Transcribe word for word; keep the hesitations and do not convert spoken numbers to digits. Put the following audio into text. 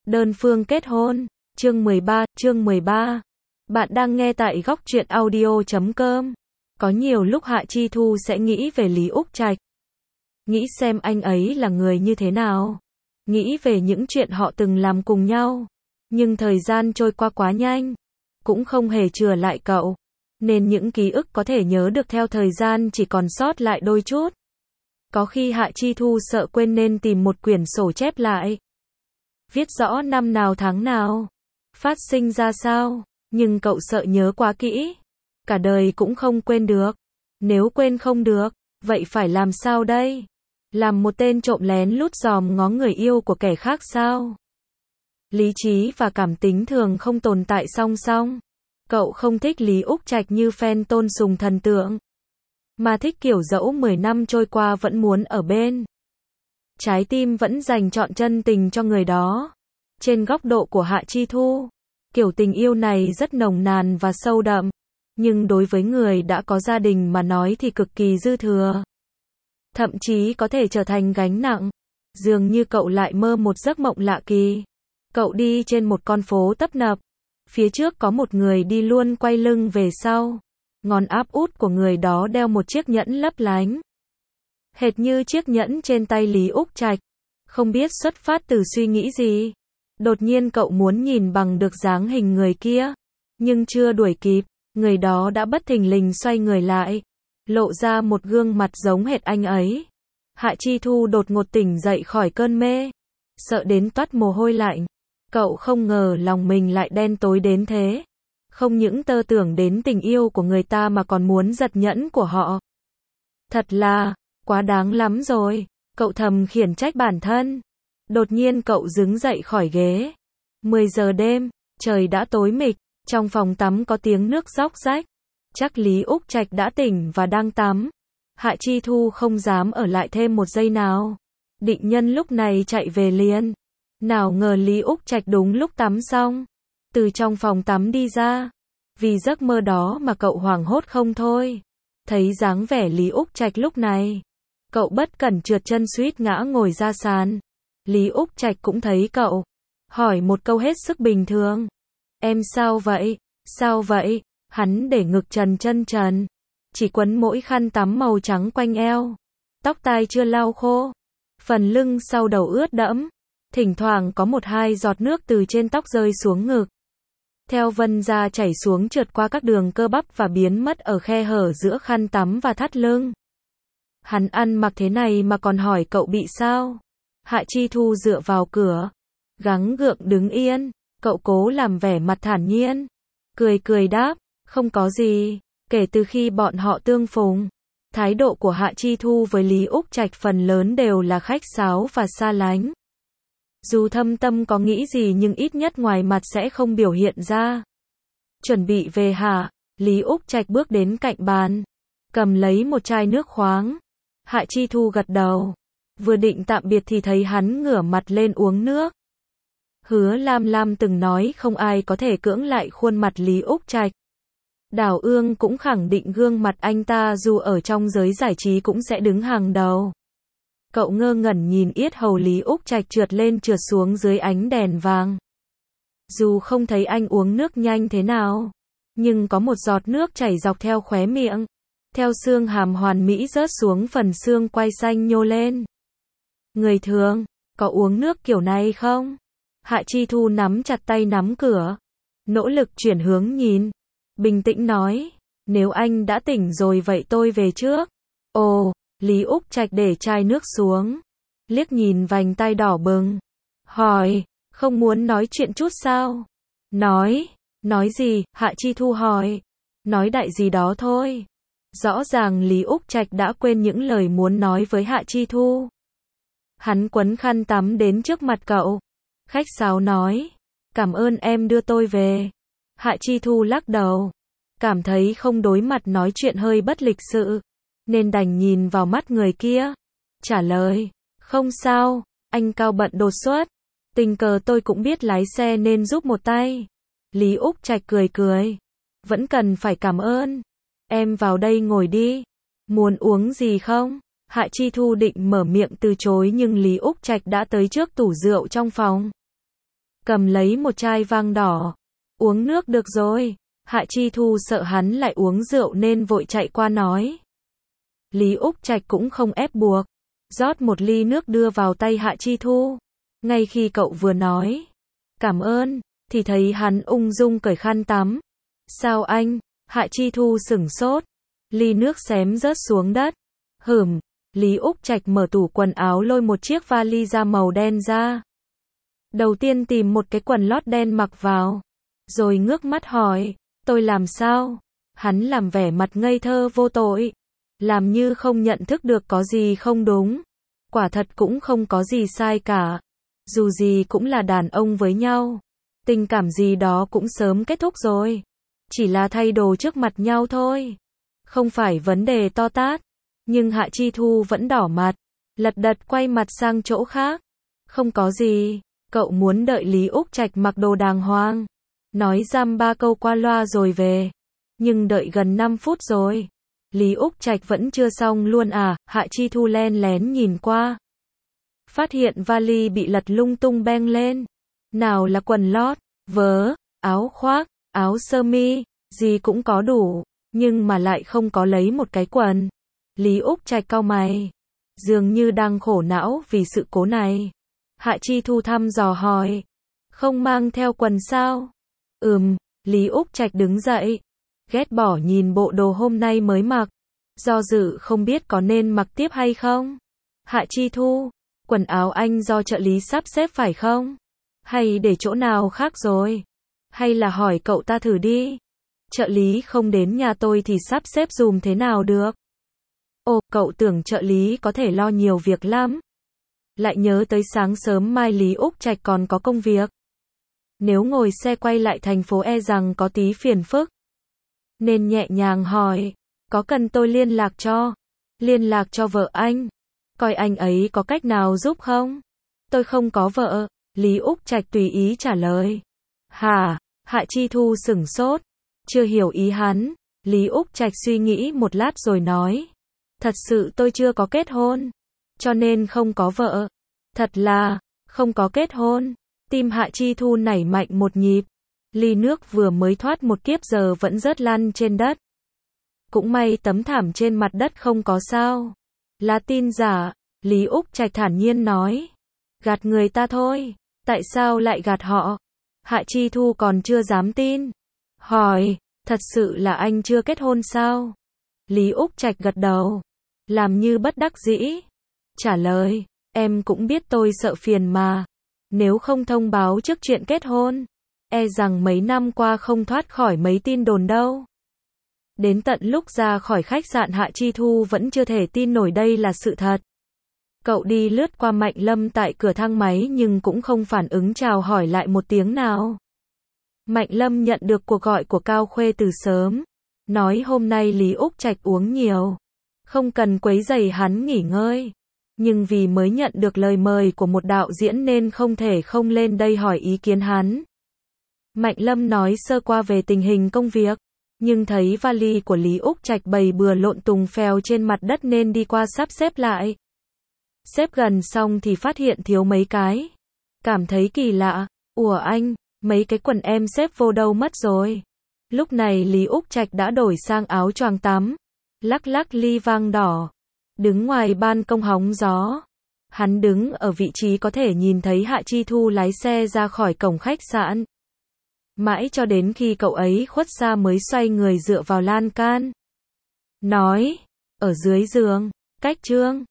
Đơn phương kết hôn, chương mười ba, chương mười ba. Bạn đang nghe tại góc truyện audio chấm com. Có nhiều lúc Hạ Chi Thu sẽ nghĩ về Lý Úc Trạch. Nghĩ xem anh ấy là người như thế nào. Nghĩ về những chuyện họ từng làm cùng nhau. Nhưng thời gian trôi qua quá nhanh. Cũng không hề chừa lại cậu. Nên những ký ức có thể nhớ được theo thời gian chỉ còn sót lại đôi chút. Có khi Hạ Chi Thu sợ quên nên tìm một quyển sổ chép lại. Viết rõ năm nào tháng nào, phát sinh ra sao, nhưng cậu sợ nhớ quá kỹ. Cả đời cũng không quên được. Nếu quên không được, vậy phải làm sao đây? Làm một tên trộm lén lút dòm ngó người yêu của kẻ khác sao? Lý trí và cảm tính thường không tồn tại song song. Cậu không thích Lý Úc Trạch như fan tôn sùng thần tượng, mà thích kiểu dẫu mười năm trôi qua vẫn muốn ở bên. Trái tim vẫn dành trọn chân tình cho người đó. Trên góc độ của Hạ Chi Thu, kiểu tình yêu này rất nồng nàn và sâu đậm. Nhưng đối với người đã có gia đình mà nói thì cực kỳ dư thừa. Thậm chí có thể trở thành gánh nặng. Dường như cậu lại mơ một giấc mộng lạ kỳ. Cậu đi trên một con phố tấp nập. Phía trước có một người đi luôn quay lưng về sau. Ngón áp út của người đó đeo một chiếc nhẫn lấp lánh. Hệt như chiếc nhẫn trên tay Lý Úc Trạch. Không biết xuất phát từ suy nghĩ gì. Đột nhiên cậu muốn nhìn bằng được dáng hình người kia. Nhưng chưa đuổi kịp, người đó đã bất thình lình xoay người lại. Lộ ra một gương mặt giống hệt anh ấy. Hạ Chi Thu đột ngột tỉnh dậy khỏi cơn mê. Sợ đến toát mồ hôi lạnh. Cậu không ngờ lòng mình lại đen tối đến thế. Không những tơ tưởng đến tình yêu của người ta mà còn muốn giật nhẫn của họ. Thật là quá đáng lắm rồi, cậu thầm khiển trách bản thân. Đột nhiên cậu đứng dậy khỏi ghế. mười giờ đêm, trời đã tối mịt, trong phòng tắm có tiếng nước róc rách. Chắc Lý Úc Trạch đã tỉnh và đang tắm. Hạ Chi Thu không dám ở lại thêm một giây nào. Định nhân lúc này chạy về liền. Nào ngờ Lý Úc Trạch đúng lúc tắm xong, từ trong phòng tắm đi ra. Vì giấc mơ đó mà cậu hoảng hốt không thôi. Thấy dáng vẻ Lý Úc Trạch lúc này, cậu bất cẩn trượt chân suýt ngã ngồi ra sàn. Lý Úc Trạch cũng thấy cậu, hỏi một câu hết sức bình thường. Em sao vậy? Sao vậy? Hắn để ngực trần chân trần, chỉ quấn mỗi khăn tắm màu trắng quanh eo. Tóc tai chưa lau khô, phần lưng sau đầu ướt đẫm. Thỉnh thoảng có một hai giọt nước từ trên tóc rơi xuống ngực. Theo vân da chảy xuống trượt qua các đường cơ bắp và biến mất ở khe hở giữa khăn tắm và thắt lưng. Hắn ăn mặc thế này mà còn hỏi cậu bị sao? Hạ Chi Thu dựa vào cửa, gắng gượng đứng yên. Cậu cố làm vẻ mặt thản nhiên, cười cười đáp, không có gì. Kể từ khi bọn họ tương phùng, thái độ của Hạ Chi Thu với Lý Úc Trạch phần lớn đều là khách sáo và xa lánh. Dù thâm tâm có nghĩ gì nhưng ít nhất ngoài mặt sẽ không biểu hiện ra. Chuẩn bị về hả? Lý Úc Trạch bước đến cạnh bàn, cầm lấy một chai nước khoáng. Hạ Chi Thu gật đầu. Vừa định tạm biệt thì thấy hắn ngửa mặt lên uống nước. Hứa Lam Lam từng nói không ai có thể cưỡng lại khuôn mặt Lý Úc Trạch. Đào Ương cũng khẳng định gương mặt anh ta dù ở trong giới giải trí cũng sẽ đứng hàng đầu. Cậu ngơ ngẩn nhìn yết hầu Lý Úc Trạch trượt lên trượt xuống dưới ánh đèn vàng. Dù không thấy anh uống nước nhanh thế nào, nhưng có một giọt nước chảy dọc theo khóe miệng, theo xương hàm hoàn mỹ rớt xuống phần xương quai xanh nhô lên. Người thường, có uống nước kiểu này không? Hạ Chi Thu nắm chặt tay nắm cửa, nỗ lực chuyển hướng nhìn, bình tĩnh nói, nếu anh đã tỉnh rồi vậy tôi về trước. Ồ, Lý Úc Trạch để chai nước xuống, liếc nhìn vành tai đỏ bừng, hỏi, không muốn nói chuyện chút sao? Nói, nói gì? Hạ Chi Thu hỏi, nói đại gì đó thôi. Rõ ràng Lý Úc Trạch đã quên những lời muốn nói với Hạ Chi Thu. Hắn quấn khăn tắm đến trước mặt cậu, khách sáo nói, cảm ơn em đưa tôi về. Hạ Chi Thu lắc đầu, cảm thấy không đối mặt nói chuyện hơi bất lịch sự, nên đành nhìn vào mắt người kia, trả lời, không sao, anh Cao bận đột xuất, tình cờ tôi cũng biết lái xe nên giúp một tay. Lý Úc Trạch cười cười, vẫn cần phải cảm ơn, em vào đây ngồi đi, muốn uống gì không? Hạ Chi Thu định mở miệng từ chối nhưng Lý Úc Trạch đã tới trước tủ rượu trong phòng. cầm lấy một chai vang đỏ. Uống nước được rồi. Hạ Chi Thu sợ hắn lại uống rượu nên vội chạy qua nói. Lý Úc Trạch cũng không ép buộc. Rót một ly nước đưa vào tay Hạ Chi Thu. Ngay khi cậu vừa nói cảm ơn, thì thấy hắn ung dung cởi khăn tắm. Sao anh? Hạ Chi Thu sửng sốt. Ly nước xém rớt xuống đất. Hửm. Lý Úc Trạch mở tủ quần áo lôi một chiếc vali da màu đen ra. Đầu tiên tìm một cái quần lót đen mặc vào. Rồi ngước mắt hỏi, tôi làm sao? Hắn làm vẻ mặt ngây thơ vô tội. Làm như không nhận thức được có gì không đúng. Quả thật cũng không có gì sai cả. Dù gì cũng là đàn ông với nhau. Tình cảm gì đó cũng sớm kết thúc rồi. Chỉ là thay đồ trước mặt nhau thôi. Không phải vấn đề to tát. Nhưng Hạ Chi Thu vẫn đỏ mặt. Lật đật quay mặt sang chỗ khác. Không có gì. Cậu muốn đợi Lý Úc Trạch mặc đồ đàng hoàng. Nói dăm ba câu qua loa rồi về. Nhưng đợi gần năm phút rồi. Lý Úc Trạch vẫn chưa xong luôn à? Hạ Chi Thu len lén nhìn qua. Phát hiện vali bị lật lung tung beng lên. Nào là quần lót, vớ, áo khoác, áo sơ mi, gì cũng có đủ. Nhưng mà lại không có lấy một cái quần. Lý Úc Trạch cau mày. Dường như đang khổ não vì sự cố này. Hạ Chi Thu thăm dò hỏi. Không mang theo quần sao? Ừm, Lý Úc Trạch đứng dậy. Ghét bỏ nhìn bộ đồ hôm nay mới mặc. Do dự không biết có nên mặc tiếp hay không. Hạ Chi Thu, quần áo anh do trợ lý sắp xếp phải không? Hay để chỗ nào khác rồi? Hay là hỏi cậu ta thử đi. Trợ lý không đến nhà tôi thì sắp xếp dùm thế nào được? Ồ, cậu tưởng trợ lý có thể lo nhiều việc lắm. Lại nhớ tới sáng sớm mai Lý Úc Trạch còn có công việc. Nếu ngồi xe quay lại thành phố e rằng có tí phiền phức. Nên nhẹ nhàng hỏi, có cần tôi liên lạc cho? Liên lạc cho vợ anh. Coi anh ấy có cách nào giúp không? Tôi không có vợ. Lý Úc Trạch tùy ý trả lời. Hả? Hạ Chi Thu sửng sốt. Chưa hiểu ý hắn. Lý Úc Trạch suy nghĩ một lát rồi nói. Thật sự tôi chưa có kết hôn. Cho nên không có vợ. Thật là, không có kết hôn. Tim Hạ Chi Thu nảy mạnh một nhịp. Ly nước vừa mới thoát một kiếp giờ vẫn rớt lăn trên đất. Cũng may tấm thảm trên mặt đất không có sao. Là tin giả. Lý Úc Trạch thản nhiên nói. Gạt người ta thôi. Tại sao lại gạt họ? Hạ Chi Thu còn chưa dám tin. Hỏi, thật sự là anh chưa kết hôn sao? Lý Úc Trạch gật đầu. Làm như bất đắc dĩ. Trả lời, em cũng biết tôi sợ phiền mà. Nếu không thông báo trước chuyện kết hôn, e rằng mấy năm qua không thoát khỏi mấy tin đồn đâu. Đến tận lúc ra khỏi khách sạn Hạ Chi Thu vẫn chưa thể tin nổi đây là sự thật. Cậu đi lướt qua Mạnh Lâm tại cửa thang máy nhưng cũng không phản ứng chào hỏi lại một tiếng nào. Mạnh Lâm nhận được cuộc gọi của Cao Khuê từ sớm. Nói hôm nay Lý Úc Trạch uống nhiều. Không cần quấy rầy hắn nghỉ ngơi. Nhưng vì mới nhận được lời mời của một đạo diễn nên không thể không lên đây hỏi ý kiến hắn. Mạnh Lâm nói sơ qua về tình hình công việc. Nhưng thấy vali của Lý Úc Trạch bày bừa lộn tùng phèo trên mặt đất nên đi qua sắp xếp lại. Xếp gần xong thì phát hiện thiếu mấy cái. Cảm thấy kỳ lạ. Ủa anh, mấy cái quần em xếp vô đâu mất rồi. Lúc này Lý Úc Trạch đã đổi sang áo choàng tắm. Lắc lắc ly vang đỏ. Đứng ngoài ban công hóng gió. Hắn đứng ở vị trí có thể nhìn thấy Hạ Chi Thu lái xe ra khỏi cổng khách sạn. Mãi cho đến khi cậu ấy khuất xa mới xoay người dựa vào lan can. Nói, ở dưới giường, cách Trương,